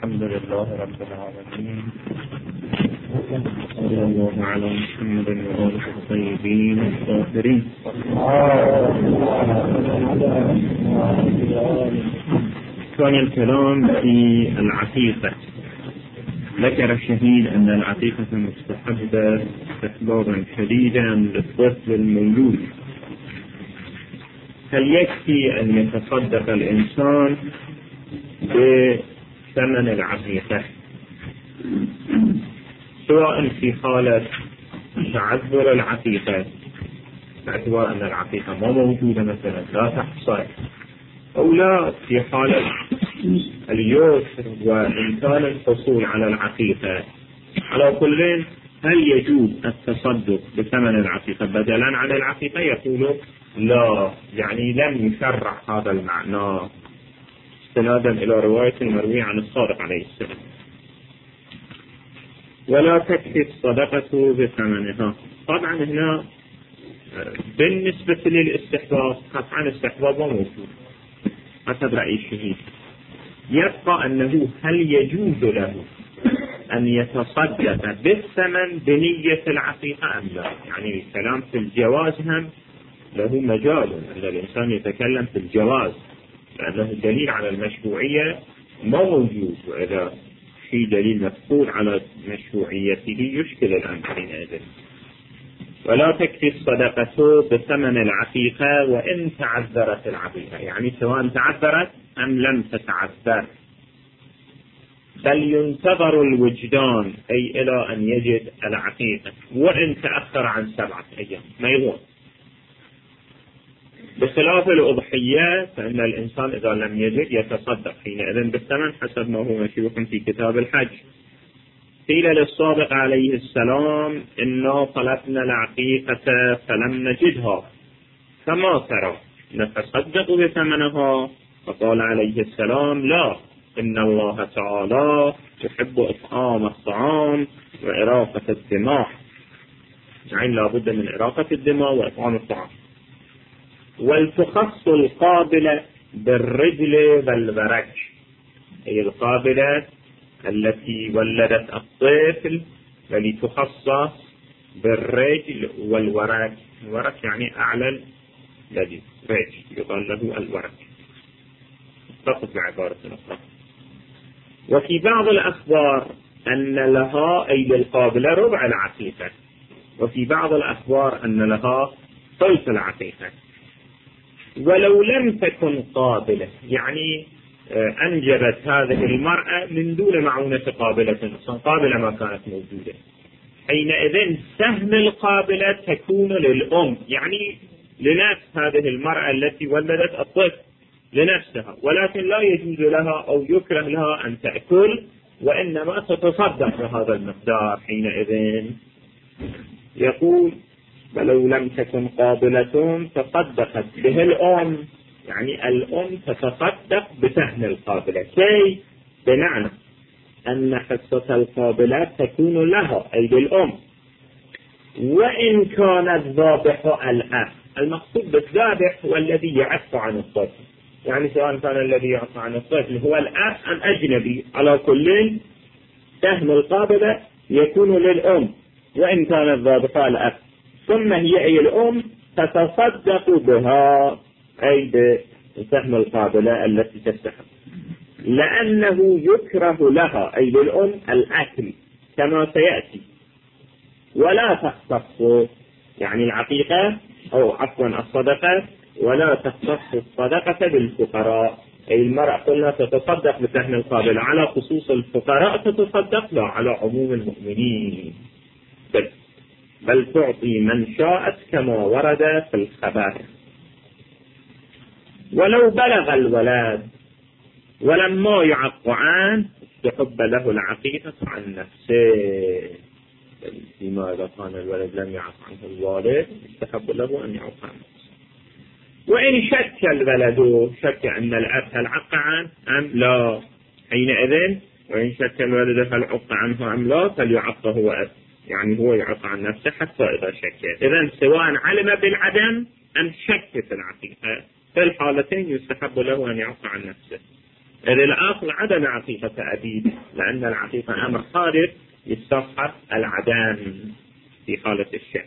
الحمد لله رب العالمين، صلى الله على محمد وآله الطيبين الطاهرين. كان الكلام في العقيقة. ذكر الشهيد أن العقيقة مستحبة استحبابا شديدا للطفل المولود. هل يكفي أن يتصدق الإنسان بثمن العقيقة سواء في حالة تعذر العقيقة باعتبار أن العقيقة ما موجودة مثلا لا تحصل، أو لا في حالة اليسر وإمكان الحصول على العقيقة؟ على كل هل يجوز التصدق بثمن العقيقة بدلا عن العقيقة؟ يقول لا، يعني لم يشرع هذا المعنى استنادا إلى رواية مروية عن الصادق عليه السلام. ولا تكفي الصدقة بثمنها. طبعا هنا بالنسبة للاستحباب قطعا استحباب موجود حسب رأي الشهيد. يبقى أنه هل يجوز له أن يتصدق بالثمن بنية العقيقة أم لا؟ يعني الكلام في الجواز هم له مجال أن الإنسان يتكلم في الجواز، لأنه الدليل على المشروعية ما موجود، وإذا في دليل مفقود على مشروعيته يشكل الأمر حينئذ. ولا تكفي الصدقة بثمن العقيقة وإن تعذرت العقيقة، يعني سواء تعذرت أم لم تتعذر، بل ينتظر الوجدان أي إلى أن يجد العقيقة، وإن تأخر عن 7 أيام ما يضر. بخلاف الأضحية فإن الإنسان إذا لم يجد يتصدق حينئذ بالثمن حسب ما هو مشروع في كتاب الحج. قيل للصادق عليه السلام إنا طلبنا العقيقة فلم نجدها فما ترى نتصدق بثمنها؟ فقال عليه السلام لا، إن الله تعالى يحب إطعام الطعام وإراقة الدماء، يعني لا بد من إراقة الدماء وإطعام الطعام. والتخص القابلة بالرجل والورك، هي القابلة التي ولدت الطفل ولتخصص بالرجل والورك. الورك يعني أعلى الذي رجل يقال له الورك، فقط بعبارة أخرى. وفي بعض الأخبار أن لها أي للقابلة ربع العقيقة، وفي بعض الأخبار أن لها ثلث العقيقة. ولو لم تكن قابلة، يعني أنجبت هذه المرأة من دون معونة قابلة، أصلا قابلة ما كانت موجودة، حينئذ سهم القابلة تكون للأم، يعني لنفس هذه المرأة التي ولدت الطفل لنفسها، ولكن لا يجوز لها أو يكره لها أن تأكل، وإنما تتصدق بهذا المقدار حينئذ. يقول ولو لم تكن قابلة تصدقت به الأم، يعني الأم تتصدق بسهم القابلة، كي بمعنى أن حصة القابلة تكون لها أي للأم، وإن كان الذابح الأب. المقصود بالذابح هو الذي يعف عن الطفل، يعني سواء كان الذي يعف عن الطفل هو الأب أم أجنبي، على كل سهم القابلة يكون للأم وإن كان الذابح الأب، ثم هي أي الأم تتصدق بها أي بسهم القابلة التي تستحق، لأنه يكره لها أي للأم الأكل كما سيأتي. ولا تختص، يعني العقيقة أو عفوا الصدقة، ولا تختص الصدقة بالفقراء، أي المرأة قلنا تتصدق بسهم القابلة على خصوص الفقراء تتصدق، لا على عموم المؤمنين، بل تعطي من شاءت كما ورد في الخبر. ولو بلغ الولد ولما يعق عنه استحب له العقيقة عن نفسه، فيما إذا كان الولد لم يعق عنه الوالد استحب له أن يعق عن نفسه. وإن شك الولد، شك أن الأب هل عق عنه أم لا، حينئذ وإن شك الولد هل عق عنه أم لا فليعق هو أب، يعني هو يعق عن نفسه حتى إذا شك. إذن سواء علم بالعدم أم شك في العقيقة في الحالتين يستحب له أن يعق عن نفسه. الأصل عدم عقيقة أبيه، لأن العقيقة أمر حادث يستصحب العدم في حالة الشك.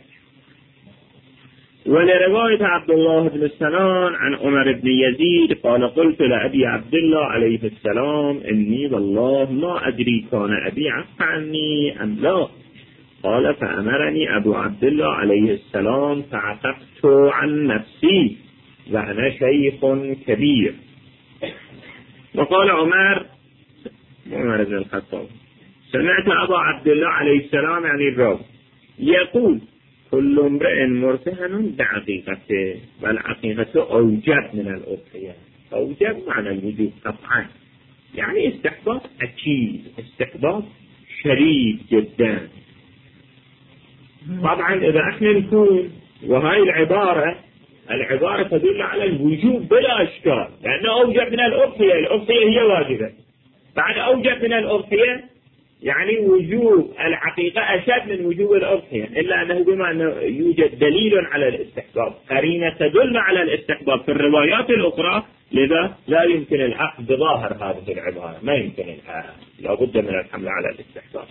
ولرواية عبد الله بن السلام عن عمر بن يزيد قال قلت لأبي عبد الله عليه السلام إني والله ما أدري كان أبي عفى عني أم لا. قال فأمرني أبو عبد الله عليه السلام فعفقت عن نفسي وأنا شيخ كبير. وقال عمر بن الخطاب سمعت أبا عبد الله عليه السلام يعني الراوي يقول كل امرئ مرتهن بعقيقته، والعقيقة أوجب من الأضحية. أوجب معنى الوجوب قطعا، يعني استحباب أكيد، استحباب شديد جدا. طبعا إذا احنا نكون، وهاي العبارة تدل على الوجوب بلا إشكال، لأنه أوجب من الأضحية، الأضحية هي واجبة. بعد أوجب من الأضحية يعني وجوب العقيقة أشد من وجوب الأضحية، إلا أنه بما أنه يوجد دليل على الاستحباب، قرينة تدل على الاستحباب في الروايات الأخرى، لذا لا يمكن الأخذ بظاهر هذه العبارة، ما يمكن الأخذ، لا بد من الحمل على الاستحباب.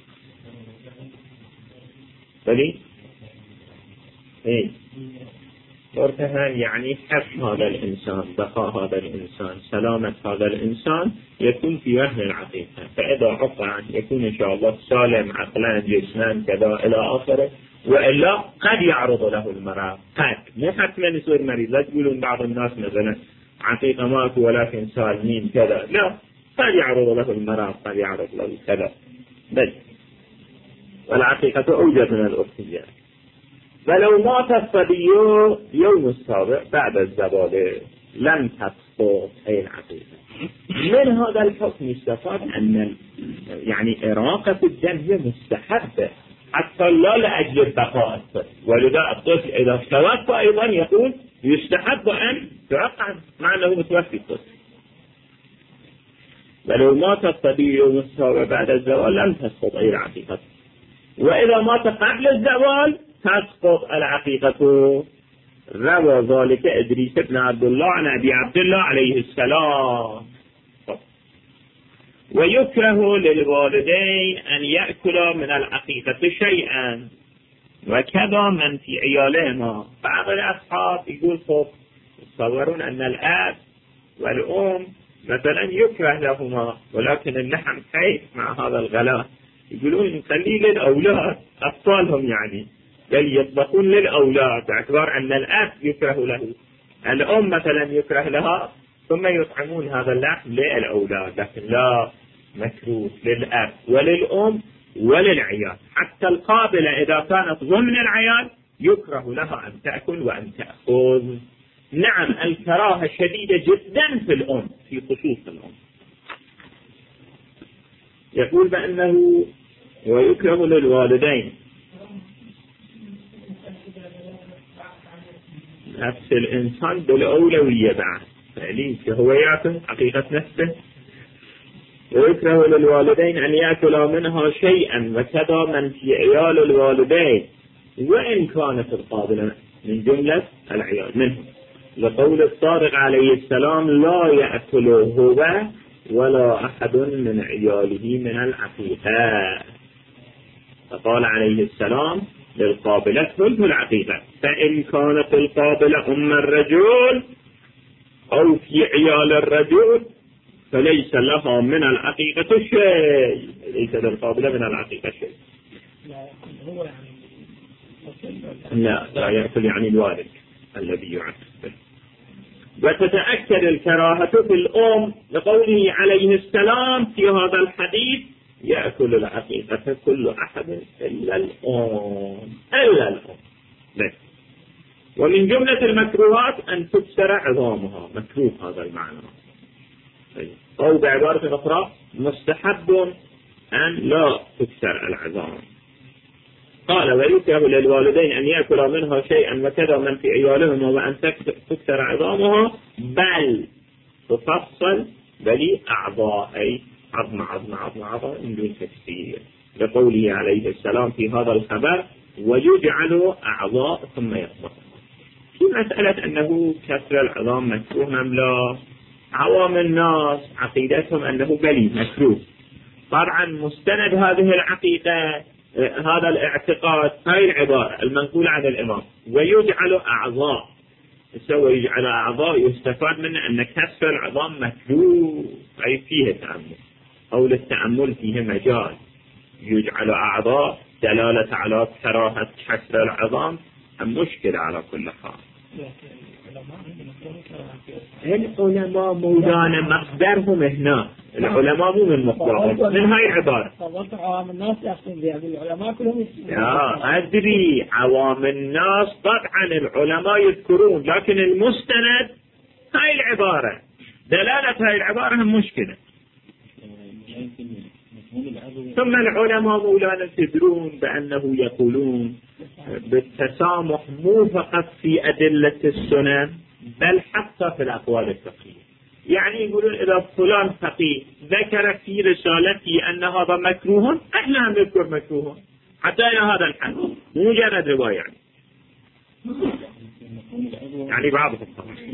بلي إيه مرتهن يعني حفظ هذا الإنسان، بقاء هذا الإنسان، سلامة هذا الإنسان يكون في وهن العقيقة، فإذا عقل يكون إن شاء الله سالم عقلا جسما كذا إلى آخره، وإلا قد يعرض له المرض، قد مو حتما يصير مريض. لا تقولون بعض الناس مثلا عقيقة ماكو ولكن سالمين كذا، لا، قد يعرض له المرض، قد يعرض له كذا. بل والعقيقة أوجب من الأضحية. فلو مات الصبي يوم السابع بعد الزوال لم تسقط أي العقيقة. من هذا الحكم يستفاد أن يعني إراقة الدم هي مستحبة حتى لا لأجل بقاء الطفل، ولذا الطفل إذا توفى أيضا يقول يستحب أن تعقد مع أنه متوفي الطفل. فلو مات الصبي يوم السابع بعد الزوال لم تسقط أي العقيقة، وإذا مات قبل الزوال تسقط العقيقة. روى ذلك إدريس بن عبد الله عن أبي عبد الله عليه السلام. ويكره للوالدين أن يأكلا من العقيقة شيئا وكذا من في عيالهما. بعض الأصحاب يقول تصورون أن الأب والأم مثلا يكره لهما، ولكن اللحم كيف مع هذا الغلاء، يقولون نخليه للأولاد أطفالهم، يعني بل يطبخون للأولاد باعتبار أن الأب يكره له، الأم مثلا يكره لها، ثم يطعمون هذا اللحم للأولاد، لكن لا، مكروه للأب وللأم وللعيال. حتى القابلة إذا كانت ضمن العيال يكره لها أن تأكل وأن تأخذ. نعم الكراهة شديدة جدا في الأم، في خصوص الأم. يقول بأنه ويكره للوالدين نفس الإنسان بالأولوية بعد فعليه هو يأكل حقيقة نفسه. ويكره للوالدين أن يأكلا منها شيئا وكذا من في عيال الوالدين وإن كانت القابلة من جملة العيال منه، لقول الصادق عليه السلام لا يأكل هو ولا أحد من عياله من العقيقة. فقال عليه السلام للقابلة ثلث العقيقة، فإن كانت القابلة أم الرجل أو في عيال الرجل فليس لها من العقيقة شيء، ليس للقابلة من العقيقة شيء. لا يأكل يعني الوالد الذي يعقب. وتتأكد الكراهة في الأم لقوله عليه السلام في هذا الحديث يأكل العقيقة كل أحد إلا الأم. بس. ومن جملة المكروهات أن تكسر عظامها، مكروه هذا المعنى. أو بعبارة أخرى مستحب أن لا تكسر العظام. قال ويكره للوالدين أن يأكل منها شيئا وكذا من في عيالهما وأن تكسر عظامها، بل تفصل بل أعضاء، أي عظم من دون تكسير، لقوله عليه السلام في هذا الخبر ويجعل أعضاء ثم يطبخ. في مسألة أنه كسر العظام مكروه أم لا، عوام الناس عقيدتهم أنه بلي مكروه. طبعا مستند هذه العقيدة هذا الاعتقاد هاي العبارة المنقولة عن الإمام ويجعل أعضاء. يجعل أعضاء يستفاد منه أن كسر العظام مكروه، أي فيه تأمل أو للتأمل فيه مجال. يجعل أعضاء دلالة على كراهة كسر العظام مشكلة على كل حال. العلماء مولانا مصدرهم هنا، العلماء مو من مصدرهم من هاي العبارة. عوام الناس يحصل بها العلماء كلهم يا أدري عوام الناس طبعا العلماء يذكرون، لكن المستند هاي العبارة، دلالة هاي العبارة هم مشكلة. ثم العلماء مولانا تدرون بأنه يقولون بالتسامح مو فقط في أدلة السنن بل حتى في الأقوال الفقهية. يعني يقولون إذا فلان فقيه ذكر في رسالته أن هذا مكروه، احنا هم نذكر مكروه حتى إلى هذا الحد، مجرد رواية يعني بعضهم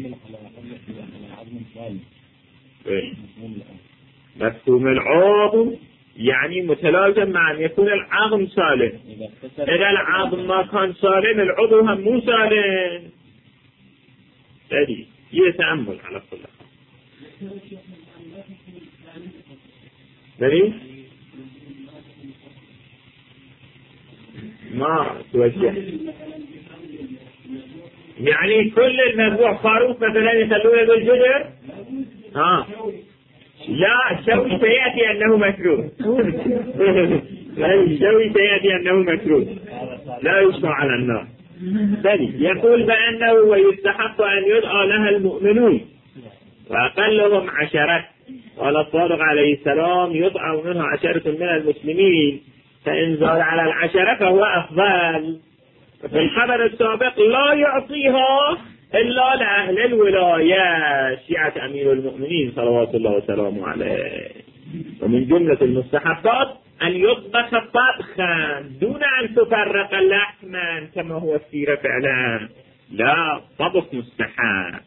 مفهوم العظم يعني متلازم مع أن يكون العظم سالم. إذا العظم ما كان سالم العضو هم مو سالم. هذه يتأمل على كل حال. ما توجه يعني كل المذبوح خروف مثلا يخلونه بالجدر. لا الشوي سيأتي أنه مكروه. الشوي سيأتي أنه مكروه لا يشرع على النار. يقول بأنه ويستحق أن يدعى لها المؤمنون وأقلهم 10. قال الصادق عليه السلام يدعى منها 10 من المسلمين، فإن زاد على 10 فهو أفضل. في الخبر السابق لا يعطيها إلا لأهل الولاية شيعة أمير المؤمنين صلوات الله وسلامه عليه. ومن جملة المستحبات أن يطبخ طبخا دون أن تفرق لحما كما هو السيرة فعلا. لا طبخ مستحب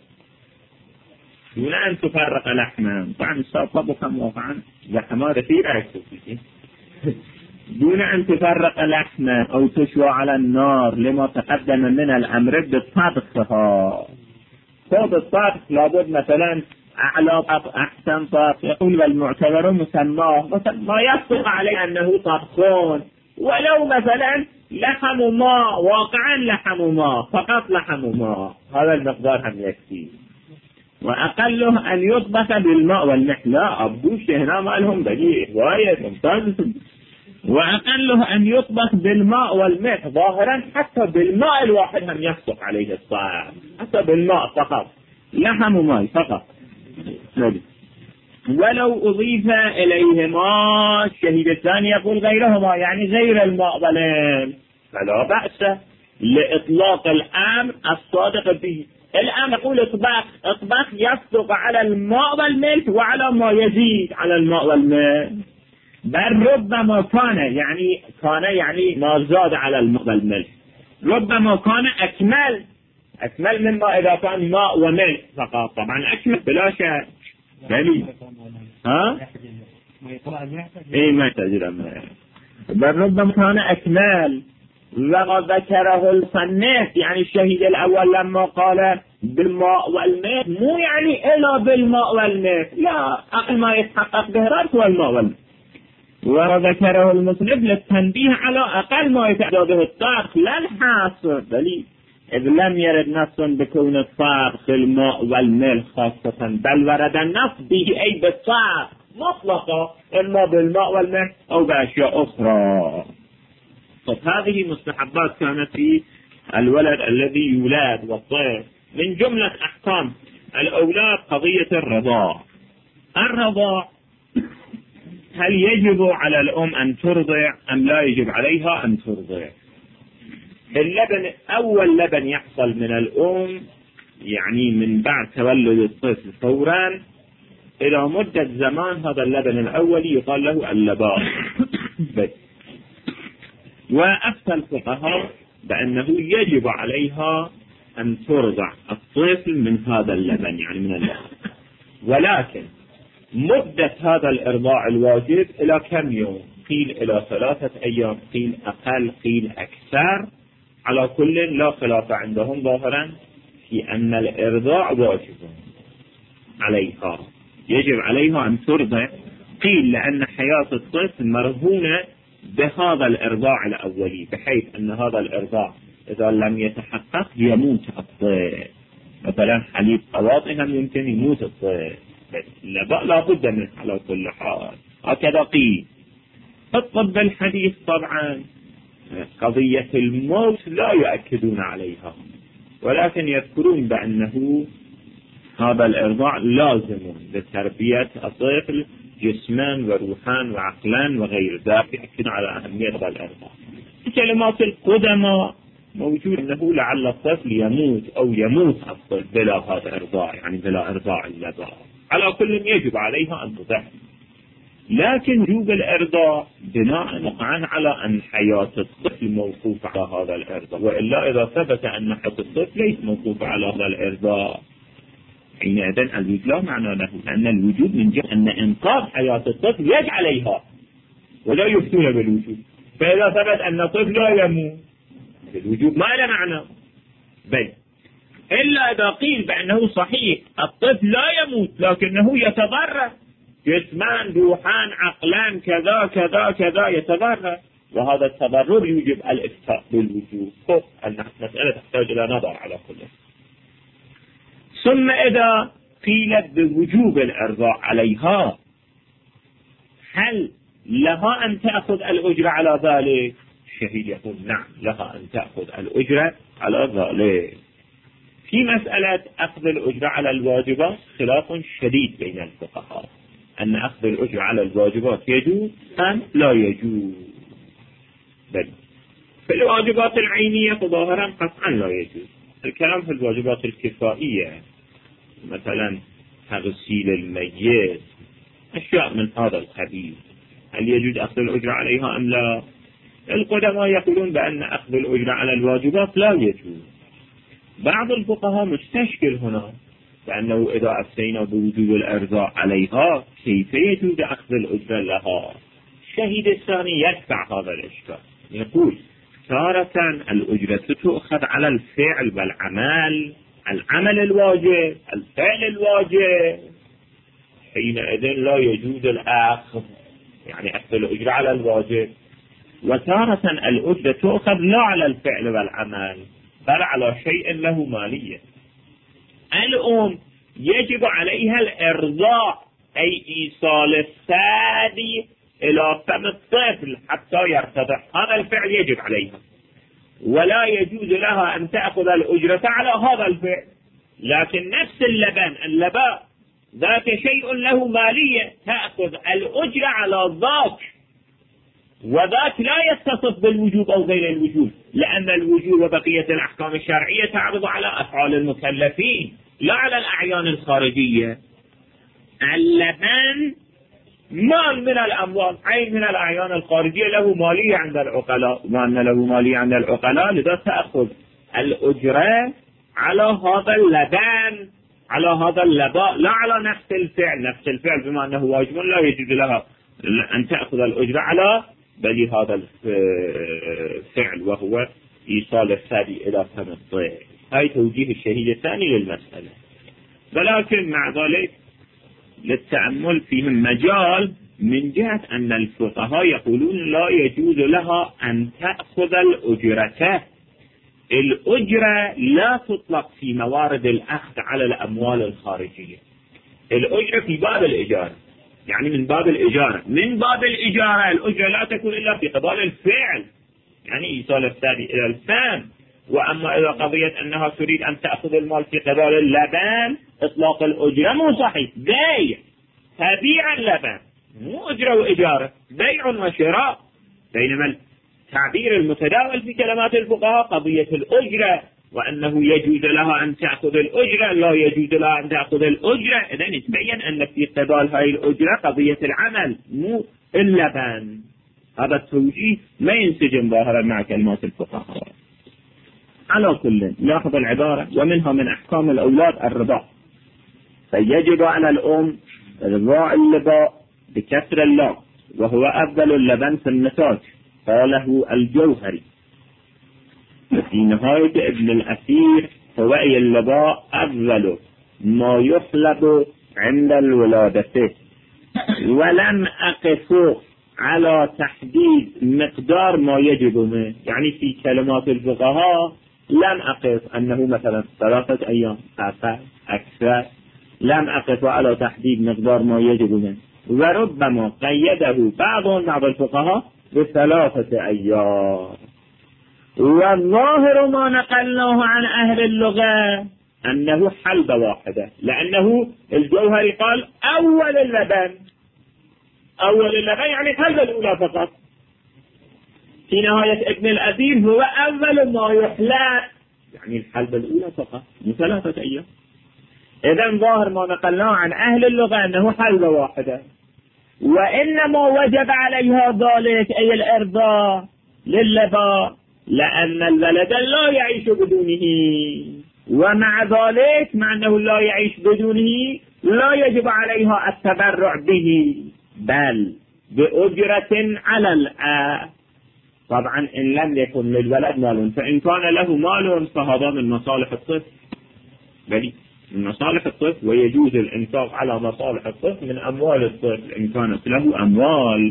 دون أن تفرق لحما. طبعا طبخا واقعا لحما كثيرة دون أن تفرق لحمة أو تشوى على النار لما تقدم من الأمر بطبخها. صوت الطبخ لابد مثلا أعلى طبخ أحسن طبخ. يقول والمعتبر مسماه مثلا ما يصدق عليه أنه طبخون، ولو مثلا لحم ماء واقعا لحم ماء فقط لحم ماء هذا المقدار هم يكفي. وأقله أن يطبخ بالماء والملح. لا أبوش هنا ما لهم بديع وايد ممتاز. وأقله أن يطبخ بالماء والملح ظاهرا حتى بالماء الواحد هم يصدق عليه الصائم، حتى بالماء فقط لحم وماء فقط. ولو أضيف إليهما الشهيد الثاني يقول غيرهما يعني غير الماء والملح فلا بأس لإطلاق الأمر الصادق به. الآن نقول اطبخ يصدق على الماء والملح وعلى ما يزيد على الماء والملح. بل ربما كان يعني ما زاد على الماء والملح ربما كان أكمل مما إذا كان ماء وملح فقط. طبعا أكمل بلا شك دليل. ما تجرى بل ربما كان أكمل. وما ذكره الصنف يعني الشهيد الأول لما قال بالماء والملح مو يعني إلا بالماء والملح، لا أقل ما يتحقق به رأس والماء والملح. وذكره المصنف للتنبيه على أقل ما يتعدى به الطبخ لا الحاصر دليل، إذ لم يرد نص بكون الطبخ الماء والملح خاصة بل ورد النص به أي بالطبخ مطلقة إما بالماء والملح أو بأشياء أخرى. فهذه مستحبات كانت في الولد الذي يولد والطير. من جملة أحكام الأولاد قضية الرضاع. هل يجب على الأم أن ترضع أم لا يجب عليها أن ترضع؟ اللبن أول لبن يحصل من الأم يعني من بعد تولد الطفل فورا إلى مدة زمان هذا اللبن الأولي يقال له اللبان. وأفتى الفقهاء بأنه يجب عليها أن ترضع الطفل من هذا اللبن يعني من اللبن. ولكن مدة هذا الإرضاع الواجب إلى كم يوم؟ قيل إلى 3 أيام، قيل أقل، قيل أكثر. على كل لا خلاف عندهم ظاهرا في أن الإرضاع واجب عليها، يجب عليها أن ترضع. قيل لأن حياة الطفل مرهونة بهذا الإرضاع الأولي، بحيث أن هذا الإرضاع إذا لم يتحقق يموت الطفل. مثلا حليب قواطها يمكن يموت الطفل، لا بد منه على كل حال. هكذا قيل. الطب الحديث طبعا قضية الموت لا يؤكدون عليها، ولكن يذكرون بأنه هذا الإرضاع لازم لتربية الطفل جسما وروحا وعقلا وغير ذلك، يؤكدون على أهمية هذا الإرضاع. الكلمات القدماء موجود أنه لعل الطفل يموت أو يموت الطفل بلا هذا الإرضاع، يعني بلا إرضاع اللبن. على كل يجب عليها أن تضع، لكن وجوب الإرضاع بناء وقعا على أن حياة الطفل موقوفة على هذا الإرضاع، وإلا إذا ثبت أن حياة الطفل ليس موقوفة على هذا الإرضاع حينئذ الوجوب لا معنى له، لأن الوجوب من جهة أن إنقاذ حياة الطفل يجب عليها ولا يفتون بالوجوب. فإذا ثبت أن الطفل لا يموت الوجوب ما له معنى، بل إلا إذا قيل بأنه صحيح الطفل لا يموت لكنه يتضرر جسما روحا عقلا كذا كذا كذا يتضرر، وهذا التضرر يوجب الإفتاء بالوجوب. المسألة تحتاج إلى نظر على كله. ثم إذا قيلت بوجوب الإرضاع عليها، هل لها أن تأخذ الأجرة على ذلك؟ الشهيد يقول نعم لها أن تأخذ الأجرة على ذلك. في مسألة أخذ الأجرة على الواجبات خلاف شديد بين الفقهاء، أن أخذ الأجرة على الواجبات يجوز أم لا يجوز. بل في الواجبات العينية ظاهرا قطعا لا يجوز. الكلام في الواجبات الكفائية مثلا تغسيل الميت، أشياء من هذا القبيل، هل يجوز أخذ الأجرة عليها أم لا؟ القدماء يقولون بأن أخذ الأجرة على الواجبات لا يجوز. بعض الفقهاء مستشكل هنا لأنه إذا أفتينا بوجوب الإرضاع عليها كيف يجوز أخذ الأجرة لها؟ الشهيد الثاني يدفع هذا الإشكال، يقول تارة الأجرة تؤخذ على الفعل والعمل، العمل الواجب الفعل الواجب، حينئذ لا يجوز الأخذ، يعني أخذ الأجرة على الواجب. وتارة الأجرة تؤخذ لا على الفعل والعمل بل على شيء له مالية. الأم يجب عليها الإرضاع، أي إيصال الثدي إلى فم الطفل حتى يرتضع، هذا الفعل يجب عليها، ولا يجوز لها أن تأخذ الأجرة على هذا الفعل. لكن نفس اللبن ذاك شيء له مالية، تأخذ الأجرة على ذاك، وذاك لا يتصف بالوجوب أو غير الوجوب، لأن الوجوب وبقية الأحكام الشرعية تعرض على أفعال المكلفين لا على الأعيان الخارجية. اللبن مال من الأموال، عين من الأعيان الخارجية، له مالية عند العقلاء، وأن له مالية عند العقلاء لذا تأخذ الأجرة على هذا اللبن، على هذا اللباء، لا على نفس الفعل. نفس الفعل بما أنه واجب لا يجوز لها أن تأخذ الأجرة على بل هذا الفعل وهو إيصال الثدي إلى فم الطفل. هاي توجيه الشهيد الثاني للمسألة. ولكن مع ذلك للتأمل فيهم مجال من جهة أن الفقهاء يقولون لا يجوز لها أن تأخذ الأجرة. الأجرة لا تطلق في موارد الأخذ على الأموال الخارجية. الأجرة في باب الإجارة، يعني من باب الإجارة. من باب الإجارة الأجرة لا تكون إلا في قبال الفعل، يعني إيصال الثدي إلى الفم. وأما إذا قضية أنها تريد أن تأخذ المال في قبال اللبن، إطلاق الأجرة مو صحيح، بيع، تبيع اللبن، مو أجرة وإجارة، بيع وشراء. بينما التعبير المتداول في كلمات الفقهاء قضية الأجرة، وأنه يجوز لها أن تأخذ الأجرة، لا يجوز لها أن تأخذ الأجرة. إذن يتبين أن في قبال هاي الأجرة قضية العمل مو اللبن. هذا التوجيه ما ينسجم ظاهرا مع كلمات الفقهاء. على كل لاحظ العبارة: ومنها من أحكام الأولاد الرضاع. فيجب على الأم إرضاع اللباء بكسر اللام، وهو أفضل اللبن في النتاج، قاله الجوهري. في نهاية ابن الأثير هو اللباء أفضل ما يحلب عند الولادة، ولم أقف على تحديد مقدار ما يجب منه. يعني في كلمات الفقهاء لم أقف أنه مثلا 3 أيام أكثر، لم أقف على تحديد مقدار ما يجب منه، وربما قيده بعض الفقهاء ب3 أيام. والظاهر ما نقلناه عن أهل اللغة أنه حلبة واحدة، لأنه الجوهري قال أول اللبن يعني الحلبة الأولى فقط. في نهاية ابن الأثير هو أول ما يحلى يعني الحلبة الأولى فقط ب3 أيام. إذن ظاهر ما نقلناه عن أهل اللغة أنه حلبة واحدة، وإنما وجب عليها ذلك أي الإرضاع للباء لأن الولد لا يعيش بدونه، ومع ذلك مع أنه لا يعيش بدونه لا يجب عليها التبرع به، بل بأجرة على الأب. طبعا إن لم يكن للولد مال، فإن كان له مال فهذا من مصالح الطفل، بل من مصالح الطفل، ويجوز الإنفاق على مصالح الطفل من أموال الطفل إن كانت له أموال.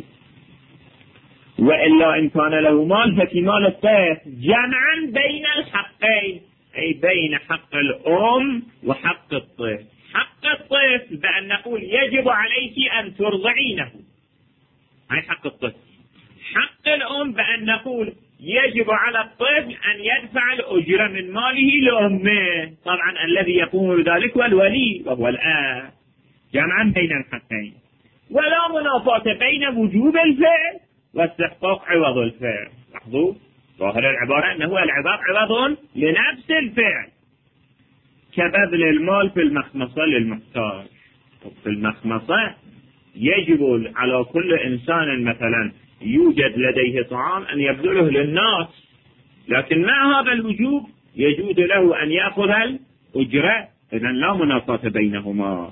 وإلا إن كان له مال ففي مال الطفل جمعا بين الحقين، أي بين حق الأم وحق الطفل. حق الطفل بأن نقول يجب عليك أن ترضعينه، هاي حق الطفل. حق الأم بأن نقول يجب على الطفل أن يدفع الأجرة من ماله لأمه. طبعا الذي يقوم بذلك هو الولي وهو الآب، جمعا بين الحقين، ولا منافاة بين وجوب الفعل واستحقاق عوض الفعل. لاحظوا ظاهر العبارة أنه العبارة عوض لنفس الفعل، كبذل المال في المخمصة للمحتاج. في المخمصة يجب على كل إنسان مثلا يوجد لديه طعام أن يبذله للناس، لكن مع هذا الوجوب يجوز له أن يأخذ الأجرة. إذن لا منافاة بينهما.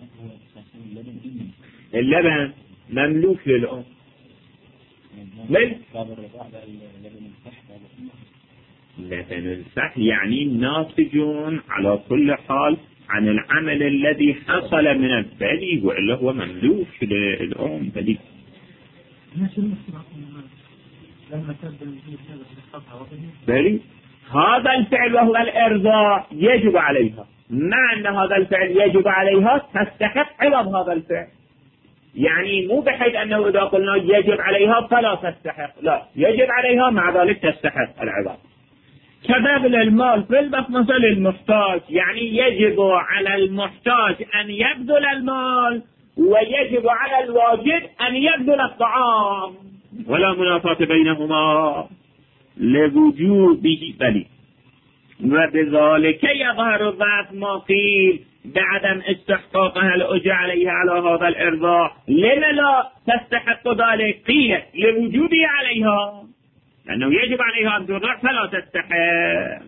اللبن مملوك للأم، لبن الفحل يعني ناتج على كل حال عن العمل الذي حصل من البلي، وإلا هو مملوك للأم بلي. بلي هذا الفعل وهو الإرضاع يجب عليها، مع أن هذا الفعل يجب عليها تستحق عوض هذا الفعل. يعني مو بحيث أنه إذا قلنا يجب عليها فلا تستحق، لا، يجب عليها مع ذلك تستحق العوض. كبذل المال في المخمصة للمحتاج، يعني يجب على المحتاج أن يبذل المال، ويجب على الواجب أن يبذل الطعام، ولا منافاة بينهما لوجوبه بلي. وبذلك يظهر ضعف ما قيل بعدم استحقاقها الأجر عليها على هذا الإرضاع. لما لا تستحق ذلك؟ قيل لوجوبه عليها، لأنه يجب عليها أن ترضع فلا تستحق.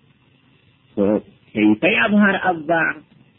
كيف يظهر الضعف؟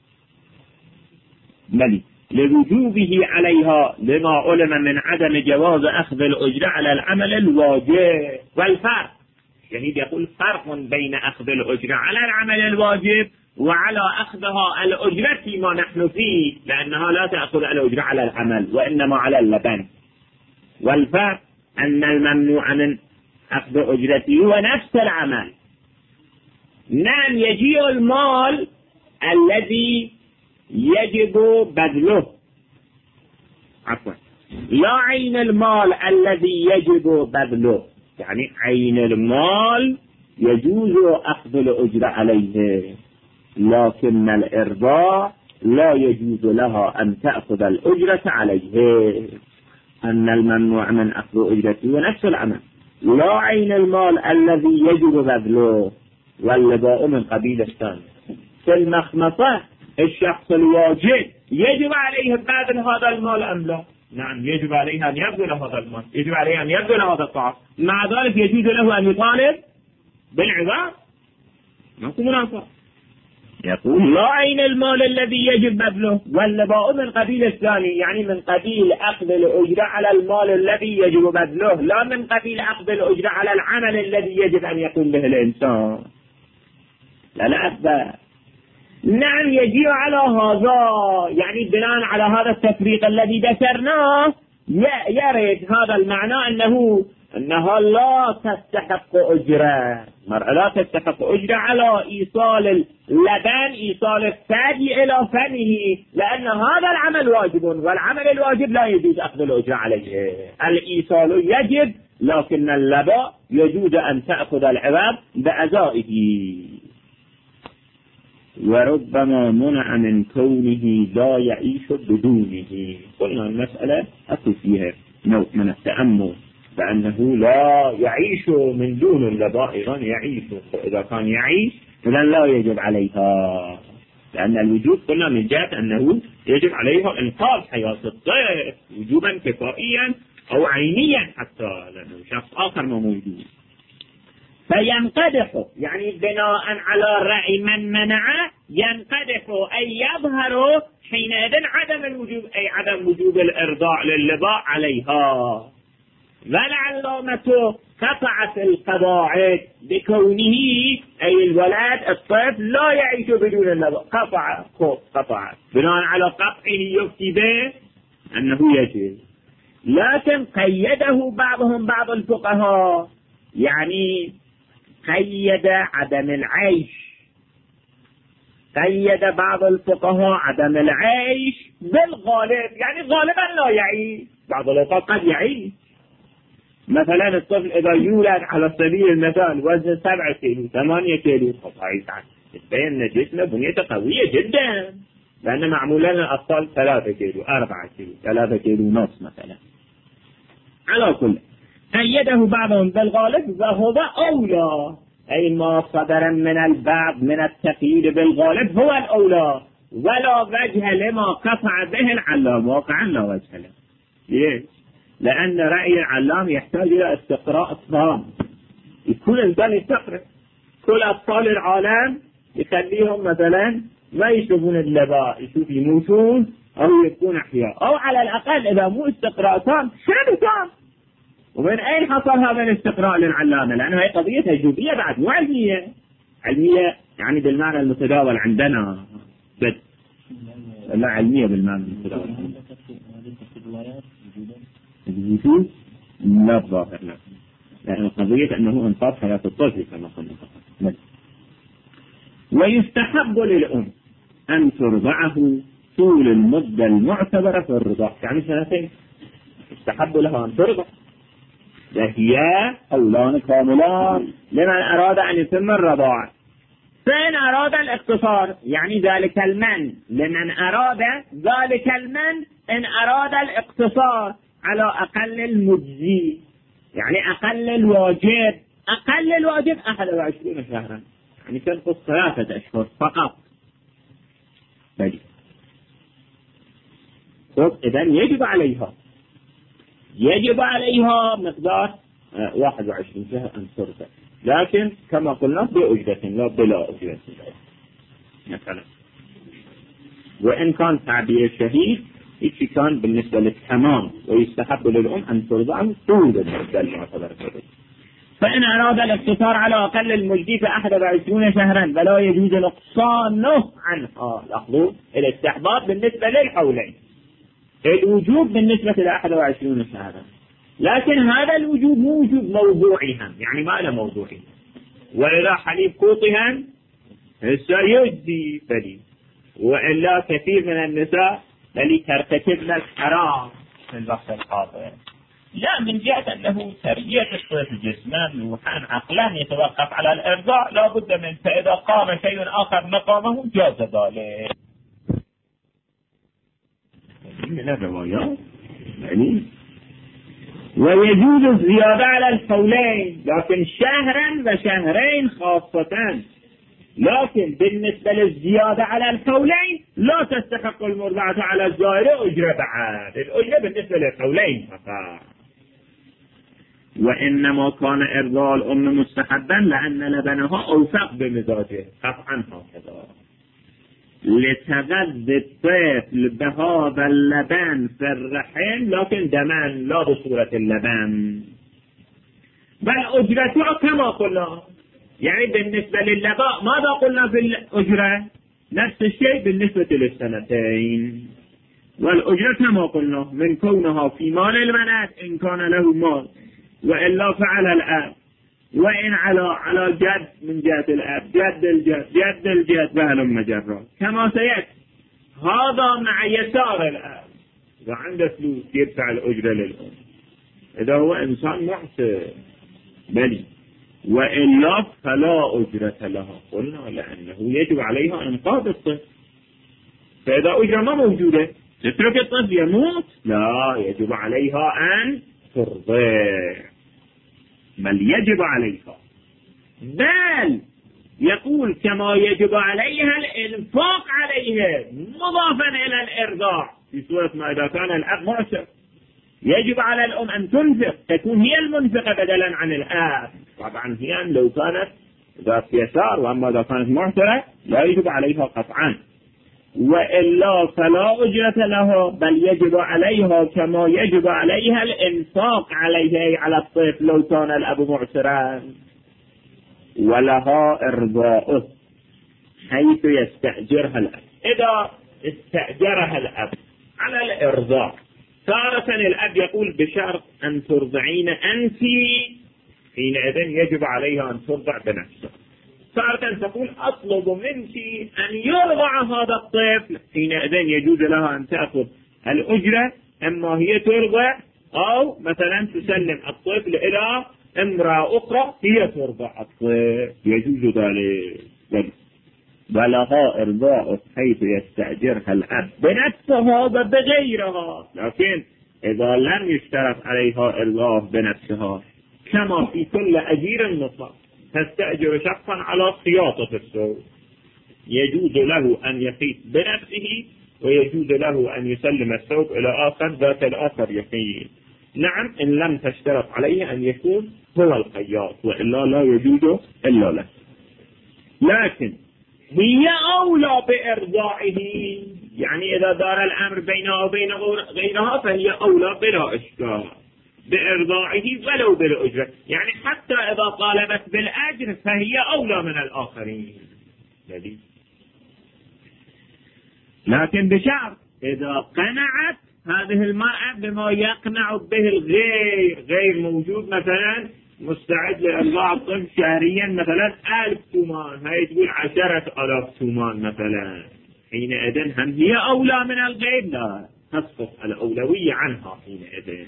بل لوجوبه عليها لما علم من عدم جواز أخذ الأجر على العمل الواجب. والفرق يعني يقول فرق بين أخذ الأجر على العمل الواجب وعلى أخذها الأجرة فيما نحن فيه، لأنها لا تأخذ الأجر على العمل وإنما على اللبن. والفرق أن الممنوع من أخذ أجرته هو نفس العمل. نعم يجيء المال الذي يجب بذله، عفوا لا عين المال الذي يجب بذله، يعني عين المال يجوز أخذ الأجر عليه، لكن الإرضاع لا يجوز لها أن تأخذ الأجرة عليه. أن الممنوع من أخذ أجرته ونفس العمل، لا عين المال الذي يجب بذله، واللباء من قبيل الثاني. في المخمصة الشخص الواجب يجب عليه بذل هذا المال أم لا؟ نعم يجب عليه أن يبذل هذا المال، يجب عليه أن يبذل هذا الطعام، مع ذلك يجوز له أن يطالب بالعوض. ماكو منافاة. يقول لا عين المال الذي يجب بذله، واللباء من قبيل الثاني، يعني من قبيل أخذ الأجرة على المال الذي يجب بذله، لا من قبيل أخذ الأجرة على العمل الذي يجب أن يقوم به الإنسان. لا أكبر. نعم يجي على هذا، يعني بناء على هذا التفريق الذي ذكرناه يرد هذا المعنى أنها لا تستحق أجرة، المرأة لا تستحق أجرة على إيصال اللبن، إيصال الثدي إلى فمه، لأن هذا العمل واجب، والعمل الواجب لا يجوز أخذ الأجرة عليه. الإيصال يجب، لكن اللبن يجوز أن تأخذ العوض بأزائه. وربما منع من كونه لا يعيش بدونه. قلنا المسألة أكو فيها نوع من التأمل، بأنه لا يعيش من دون اللباء، أيضا يعيش، إذا كان يعيش إذا لا يجب عليها، لأن الوجوب قلنا من جهة أنه يجب عليها إنقاذ حياة الطير وجوبا كفائيا أو عينيا، حتى لأنه شخص آخر ما موجود. فينقدح، يعني بناء على رأي من منع ينقدح أي يظهر حينئذ عدم الوجوب، أي عدم وجوب الإرضاع للباء عليها. والعلامة قطعت القواعد بكونه أي الولد الطفل لا يعيش بدون اللباء، قطع بناء على قطعه يفتي به أنه يجب. لكن قيده بعض الفقهاء، يعني قيد عدم العيش، قيد بعض الفقهاء عدم العيش بالغالب، يعني غالبا لا يعيش، بعض الأوقات قد يعيش. مثلا الطفل إذا يولد على سبيل المثال وزن 7 كيلو 8 كيلو، تبين أن جسمه بنيته قوية جدا، لأن معمولا الأطفال 3 كيلو 4 كيلو 3 كيلو ونص مثلا. على كل قيده بعضهم بالغالب، وهو أولى، أي ما صدر من البعض من التقييد بالغالب هو الأولى، ولا وجه لما قطع به العلام، واقعا لا وجه له. ليش؟ لأن رأي العلام يحتاج إلى استقراء تام، يكون إنسان يستقرأ. كل أطفال العالم يخليهم مثلا ما يشوفون اللباء، يشوف يموتون أو يكون أحياء، أو على الأقل إذا مو استقراء تام شنو تام. ومن أين حصل هذا الاستقراء للعلامة؟ لأنه هي قضية تجريبية بعد، مو علمية. علمية يعني بالمعنى المتداول عندنا، بس لا علمية بالمعنى المتداول عندنا. الوجود لا الظاهر لا، لأن القضية أنه انقاذ حياة الطفل كما قلنا. ويستحب للأم أن ترضعه طول المدة المعتبرة في الرضاع، يعني 2 يستحب لها أن ترضع، وهي قولان كاملان لمن أراد أن يتم الرضاعة. فإن أراد الاقتصار، يعني ذلك المن لمن أراد ذلك المن، إن أراد الاقتصار على أقل المجزي، يعني أقل الواجب، أقل الواجب 21 شهرا، يعني تنقص 3 أشهر فقط. بلي إذن يجب عليها مقدار 21 شهر أن ترضع، لكن كما قلنا بأجرة لا بلا أجرة مثلا. وإن كان تعبير شهيد إيش كان بالنسبة للتمام، ويستحب للأم أن ترضعه طول المدة المعتبرة. فإن أراد الاقتصار على أقل المجدي ف21 شهرا فلا يجوز نقصانه عنها. لاحظوا الاستحباب بالنسبة للحولين، الوجوب بالنسبة ل 21 شهرا، لكن هذا الوجوب مو وجوب موضوعي هم، يعني ما له موضوعي. وإذا حليب قوطها سيجزي فلي، وإلا كثير من النساء التي ترتكبن الحرام في الوقت الحاضر، لا من جهة أنه تربية الطفل جسما روحا عقلا يتوقف على الإرضاع لا بد من، فإذا قام شيء آخر مقامه جاز ذلك. من الروايات يعني ويجوز الزيادة على الحولين، لكن شهرا وشهرين خاصة. لكن بالنسبة للزيادة على الحولين لا تستحق المرضعة على الزائر أجرة بعد، الأجرة بالنسبة للحولين فقط. وإنما كان إرضاع الأم مستحبا لأن لبنها أوثق بمزاجه، قطعا هكذا. لتغذي الطفل بهذا اللبن في الرحم، لكن دما لا بصورة اللبن. بل أجرته كما قلنا، يعني بالنسبة لللباء ماذا قلنا في الأجرة؟ نفس الشيء بالنسبة للسنتين. والأجرة كما قلنا من كونها في مال الولد إن كان له مال، وإلا فعلى الأب، وإن على جد من جهة الأب، جد الجد، جد الجد، بهلم مجرات كما سيأتي. هذا مع يسار الأب، إذا عنده فلوس يدفع الأجرة للأم إذا هو إنسان محسن بلي، وإلا فلا أجرة لها. قلنا لأنه يجب عليها إنقاذ الطفل، فإذا أجرة ما موجودة تترك الطفل يموت؟ لا، يجب عليها أن ترضع، بل يجب عليها، بل يقول كما يجب عليها الإنفاق عليها مضافا إلى الإرضاع في سورة ما إذا كان الأب معسر يجب على الأم أن تنفق، تكون هي المنفقة بدلا عن الأب. طبعا هي لو كانت ذات يسار، وأما إذا كانت معسرة لا يجب عليها قطعا، وإلا فلا أجرة لها، بل يجب عليها كما يجب عليها الإنفاق عليه على الطفل لو كان الأب معسرا. ولها إرضاؤه حيث يستأجرها الأب، إذا استأجرها الأب على الإرضاء، تارة الأب يقول بشرط أن ترضعين أنت، حينئذ يجب عليها أن ترضع بنفسها. تارة تقول أطلب منك أن يرضع هذا الطفل، حينئذ يجوز لها أن تأخذ الأجرة، أما هي ترضع أو مثلا تسلم الطفل إلى امرأة أخرى هي ترضع الطفل، يجوز ذلك. ولها إرضاء حيث يستأجرها الأب بنفسها وبغيرها، لكن إذا لم يشترط عليها إرضاء بنفسها كما في كل أجير مطلق تستأجر شخصا على خياطة الثوب، يجوز له أن يخيط بنفسه ويجوز له أن يسلم الثوب إلى آخر ذات الآخر يخيط. نعم إن لم تشترط عليه أن يكون هو الخياط، وإلا لا يجوز إلا له. لكن هي أولى بإرضاعه، يعني إذا دار الأمر بينها وبين غيرها فهي أولى بلا إشكال بإرضاعه ولو بالأجرة، يعني حتى إذا طالبت بالأجر فهي أولى من الآخرين. لكن بشرط إذا قنعت هذه المرأة بما يقنع به الغير، غير موجود مثلا مستعد لإرضاع الطفل شهريا مثلا 1000 تومان، هاي تقول 10,000 تومان مثلا، حينئذ هم هي أولى من الغير؟ لا، تسقط الأولوية عنها حينئذ.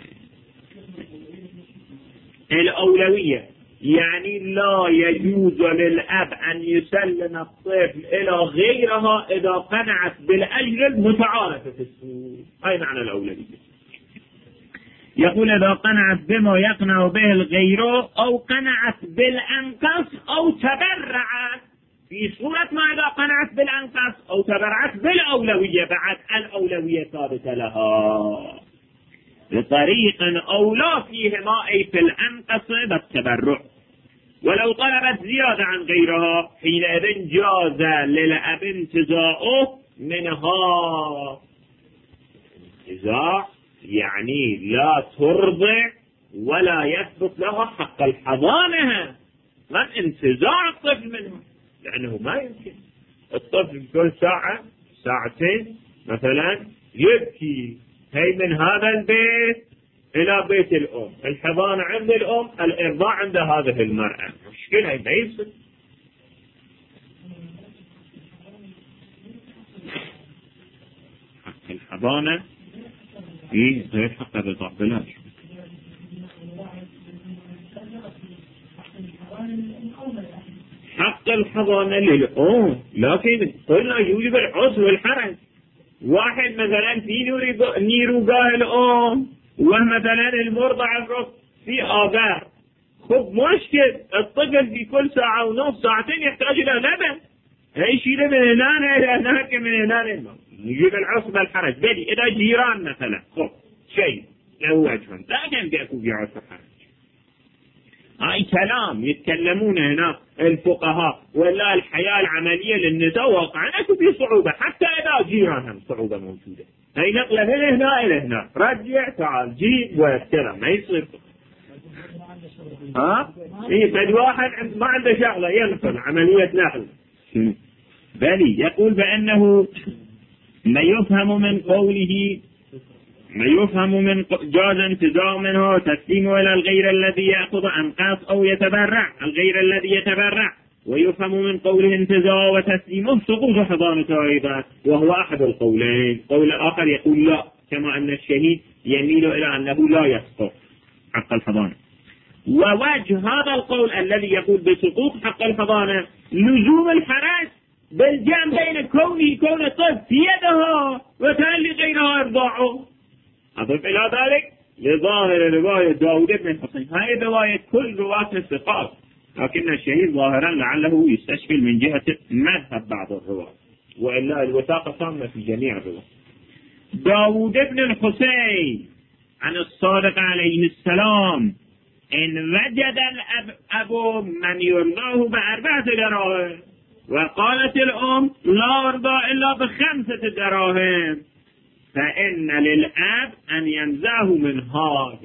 الأولوية يعني لا يجوز للأب أن يسلم الطفل إلى غيرها إذا قنعت بالأجر المتعارف في السوق. أي معنى الأولوية؟ يقول إذا قنعت بما يقنع به الغير أو قنعت بالأنقص أو تبرعت، في صورة ما إذا قنعت بالأنقص أو تبرعت بالأولوية، بعد الأولوية ثابتة لها بطريق أولى فيهما، أي في الأنقص بالتبرع. ولو طلبت زيادة عن غيرها حينئذ جاز للأب انتزاعه منها. انتزاع يعني لا ترضع ولا يثبت لها حق الحضانة، من انتزاع الطفل منها، لأنه ما يمكن الطفل كل ساعة ساعتين مثلا يبكي، هي من هذا البيت إلى بيت الأم، الحضانة عند الأم، الإرضاع عند هذه المرأة، مشكلة ما يصير. حق الحضانة غير حق الرضاع بلاش. حق الحضانة للأم، لكن قلنا يوجب العسر والحرج. واحد مثلا في نيروقاه الأم ومثلا المرضع في آبار، خب مشكل الطفل في كل ساعة ونص ساعتين يحتاج إلى لبن، هيشيله من هنا إلى هناك من هنا لهنا، يجيب العسر والحرج. بلي إذا جيران مثلا خب شيء له وجه لكن بيكون في عسر حرج. هاي كلام يتكلمون هنا الفقهاء، ولا الحياة العملية للنساء واقعا اكو في صعوبة، حتى إذا جيرانهم صعوبة موجودة. هاي نقلة من هنا إلى هنا، رجع تعال جيب وكذا ما يصير. بد واحد ما عنده شغلة ينقل عملية نقل. بل يقول بأنه ما يفهم من قوله جاز انتزاع منه تسليمه إلى الغير الذي يأخذ أنقاص أو يتبرع، الغير الذي يتبرع، ويفهم من قوله انتزاع وتسليمه سقوط حضانته أيضا، وهو أحد القولين. قول آخر يقول لا، كما أن الشهيد يميل إلى أنه لا يسقط حق الحضانة. ووجه هذا القول الذي يقول بسقوط حق الحضانة لزوم الحرج بالجمع بين كون الطفل في يدها وتولي غيرها إرضاعه. أضف إلى ذلك لظاهر رواية داود بن الحسين، هاي رواية كل رواة الثقات، لكن الشهيد ظاهرا لعله يستشكل من جهة مذهب بعض الرواة، وإلا الوثاقة تامة في جميع الرواة. داود بن الحسين عن الصادق عليه السلام إن وجد الأب من يرضاه ب4 دراهم، وقالت الأم لا أرضى إلا ب5 دراهم، فإن للأب أن ينزعه منها،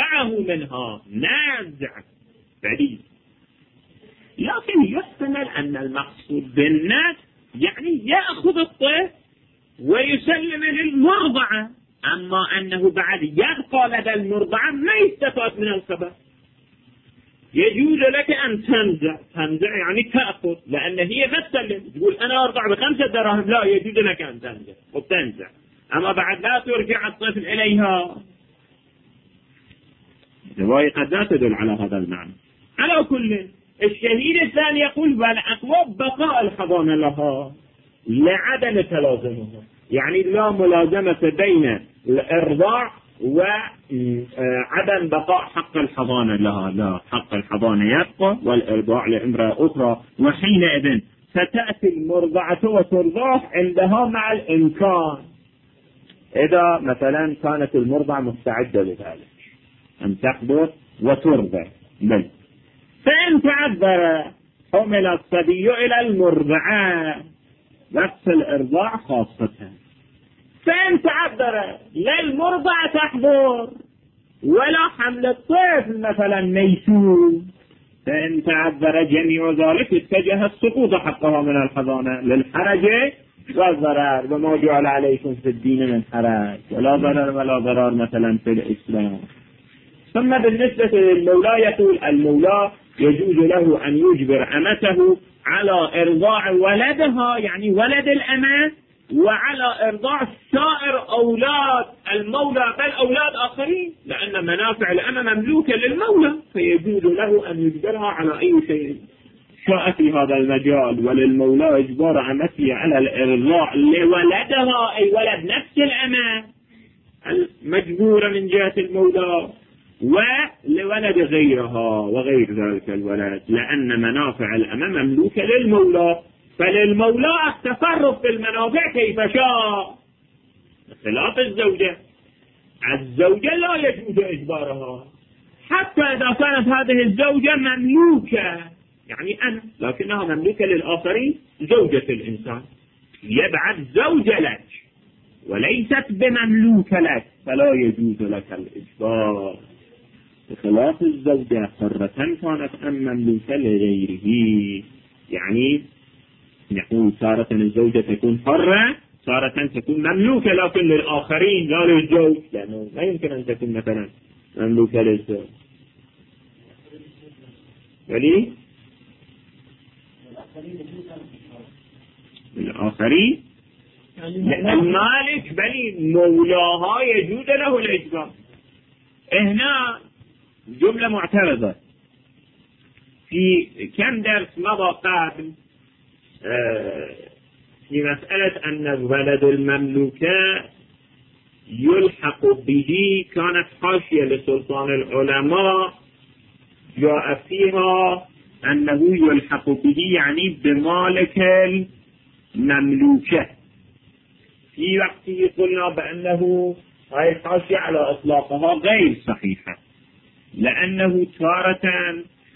نازع بعيد. لكن يحتمل أن المقصود بالناس يعني يأخذ الطفل ويسلم للمرضعة، أما أنه بعد يبقى لدى المرضعة ما يستفاد من الخبر. يجوز لك أن تنزع يعني تأخذ، لأن هي ما تسلم، تقول أنا أرضع ب5 دراهم، لا يجوز لك أن تنزع وتنزع، أما بعد لا ترجع الطفل إليها. الرواية قد لا تدل على هذا المعنى. على كل الشهيد الثاني يقول والأقوى بقاء الحضانة لها لعدم تلازمها، يعني لا ملازمة بين الإرضاع وعدم بقاء حق الحضانة لها، لا، حق الحضانة يبقى والإرضاع لامرأة أخرى، وحينئذ ستأتي المرضعة وترضع عندها مع الإمكان، إذا مثلا كانت المرضعة مستعدة لذلك أن تحضر وترضع. فإن تعذر حمل الصبي إلى المرضعة وقت الإرضاع خاصة، فإن تعذر لا المرضعة تحضر ولا حمل الطفل مثلا ميسور، فإن تعذر جميع ذلك اتجه السقوط حقها من الحضانة للحرج والضرر، وما جعل عليكم في الدين من حرج ولا ضرر ولا ضرر مثلا في الإسلام. ثم بالنسبة للمولى يقول المولى يجوز له أن يجبر أمته على إرضاع ولدها، يعني ولد الأمة، وعلى إرضاع سائر أولاد المولى بل أولاد آخرين، لأن منافع الأمة مملوكة للمولى، فيجوز له أن يجبرها على أي شيء شاء في هذا المجال. وللمولى إجبار أمته على الإرضاع لولدها، أي ولد نفس الأمة المجبورة من جهة المولى، ولولد غيرها وغير ذلك الولد، لأن منافع الأمة مملوكة للمولى، فللمولى التصرف في المنافع كيف شاء، خلاف الزوجة لا يجوز إجبارها، حتى إذا كانت هذه الزوجة مملوكة، يعني أنا لكنها مملوكة للآخرين، زوجة الإنسان يبعد زوجة لك وليست بمملوكة لك، فلا يجوز لك الإجبار، بخلاف الزوجة حرة كانت أم مملوكة لغيره. يعني نقول تارة الزوجة تكون حرة، تارة تكون مملوكة لكن للآخرين لا للزوج، لأنه لا يمكن أن تكون مثلا مملوكة للزوج. ولي الآخرين المالك بل مولاها يجوز له الإجبار. هنا جملة معترضة في كم درس مضى قبل في مسألة أن الولد المملوكة يلحق به، كانت حاشية لسلطان العلماء جاء فيها أنه يلحق به يعني بمالك المملوكة، في وقته قلنا بأنه هاي الحاشية على إطلاقها غير صحيحة، لأنه تارة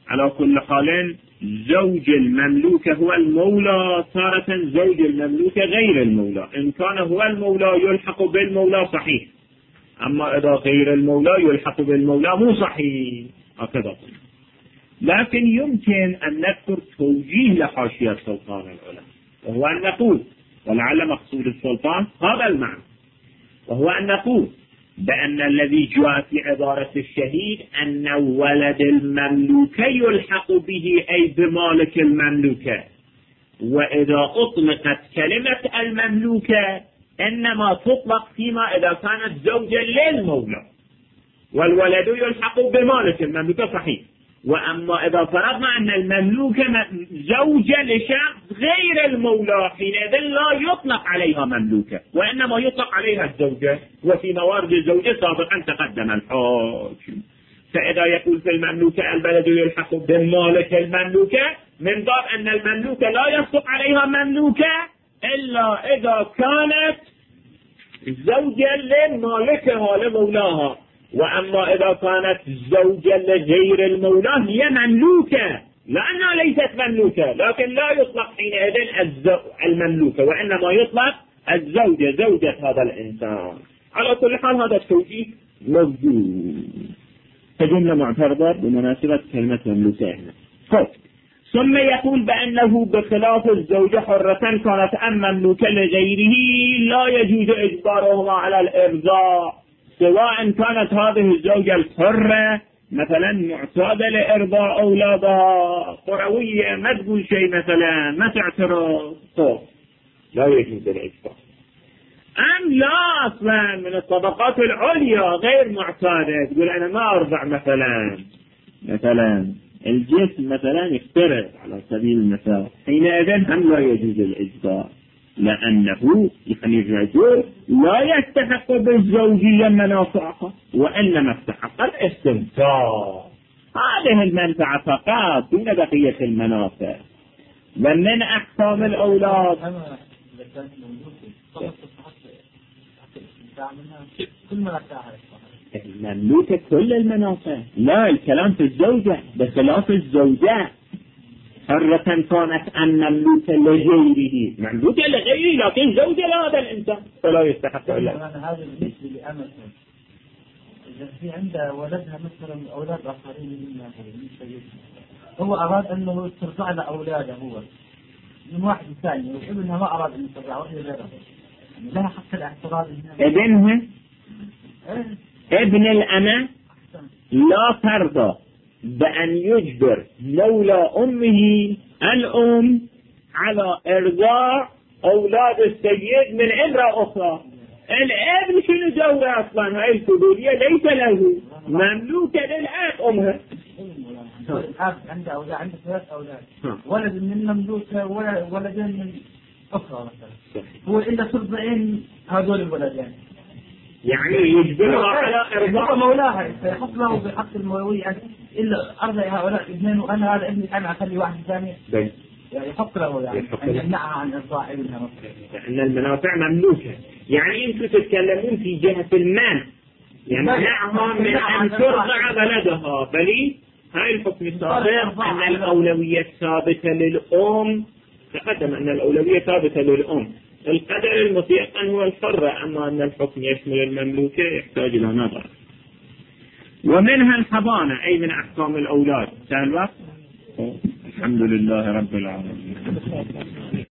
على كل حال زوج المملوك هو المولى، تارة زوج المملوك غير المولى. إن كان هو المولى يلحق بالمولى صحيح، أما إذا غير المولى يلحق بالمولى مو صحيح. هكذا. لكن يمكن أن نذكر توجيه لحاشية سلطان العلماء، وهو أن نقول، ولعل مقصود السلطان هذا المعنى، وهو أن نقول بأن الذي جاء في عبارة الشهيد أن ولد المملوك يلحق به أي بمالك المملوكة. وإذا أطلقت كلمة المملوكة إنما تطلق فيما إذا كانت زوجا للمولى، والولد يلحق بمالك المملوكة صحيح. وأما إذا فرضنا أن المملوكة زوجة لشخص غير المولى حينئذ لا يطلق عليها مملوكة، وإنما يطلق عليها الزوجة، وفي موارد الزوجة سابقا تقدم الحكم. فإذا يقول في المملوكة الولد يلحق بمالك المملوكة، من باب أن المملوكة لا يصدق عليها مملوكة إلا إذا كانت زوجة لمالكها لمولاها. وأما إذا كانت زوجة لغير المولى هي مملوكة، لأنها ليست مملوكة، لكن لا يطلق حينئذ المملوكة، وإنما يطلق الزوجة، زوجة هذا الإنسان. على كل حال هذا التوجيه موجود كجملة معترضة بمناسبة كلمة مملوكة هنا. ثم يقول بأنه بخلاف الزوجة حرة كانت أم مملوكة لغيره لا يجوز إجبارهما على الإرضاء، سواء كانت هذه الزوجة الحرة مثلا معتادة لإرضاء أولادها، قروية ما تقول شيء مثلا ما تعترض، لا يجوز الإجبار. أم لا أصلا من الطبقات العليا غير معتادة تقول أنا ما أرضع مثلا الجسم مثلا يخترق على سبيل المثال، حينئذ هم لا يجوز الإجبار، لأنه يعني الرجل لا يستحق بالزوجية منافعها، وإنما استحق الاستمتاع، هذه المنفعة فقط دون بقية المنافع. ومن أحكام الأولاد المملوكة كل المنافع، لا الكلام في الزوجة بخلاف الزوجة حرة كانت أن مملوكة لغيره، مملوكة لغيره لكن زوجة لهذا الإنسان فلا يستحق إلا. هذا بالنسبة لأمته إذا في عنده ولدها مثلا أولاد آخرين من سيدها، هو أراد أنه ترضع لأولاده هو من واحد ثاني، وابنها ما أراد أن ترضع وهي غيره، لها حق الاعتراض. ابنها ابن الأمة لا ترضى بأن يجبر مولى أمه الأم على إرضاع أولاد السيد من امرأة أخرى. الابن شنو دوره أصلا؟ هاي الفضولية ليس له، مملوكة للأب أمها. الأب عنده أولاد، عنده 3 أولاد، ولد من مملوكة ولدين من أخرى مثلا، هو إلا ترضعين هذول الولدين، يعني يجبرها على إرضاع مولاها، فيحط له بحق المولوية إلا أرضع هؤلاء الاثنين وأنا هذا ابني أنا أخلي واحد ثاني، يعني يحط له يعني أن يمنعها عن إرضاع ابنها، لأن المنافع مملوكة. يعني أنتم تتكلمون في جهة المنع، يعني منعها من أن ترضع بلدها، بل هاي الحكم السابق أن الأولوية ثابتة للأم، تقدم أن الأولوية ثابتة للأم، القدر المطيق هو الحرة، أما أن الحكم يشمل المملوكة يحتاج إلى نظر. ومنها الحضانة أي من أحكام الأولاد. الحمد لله رب العالمين.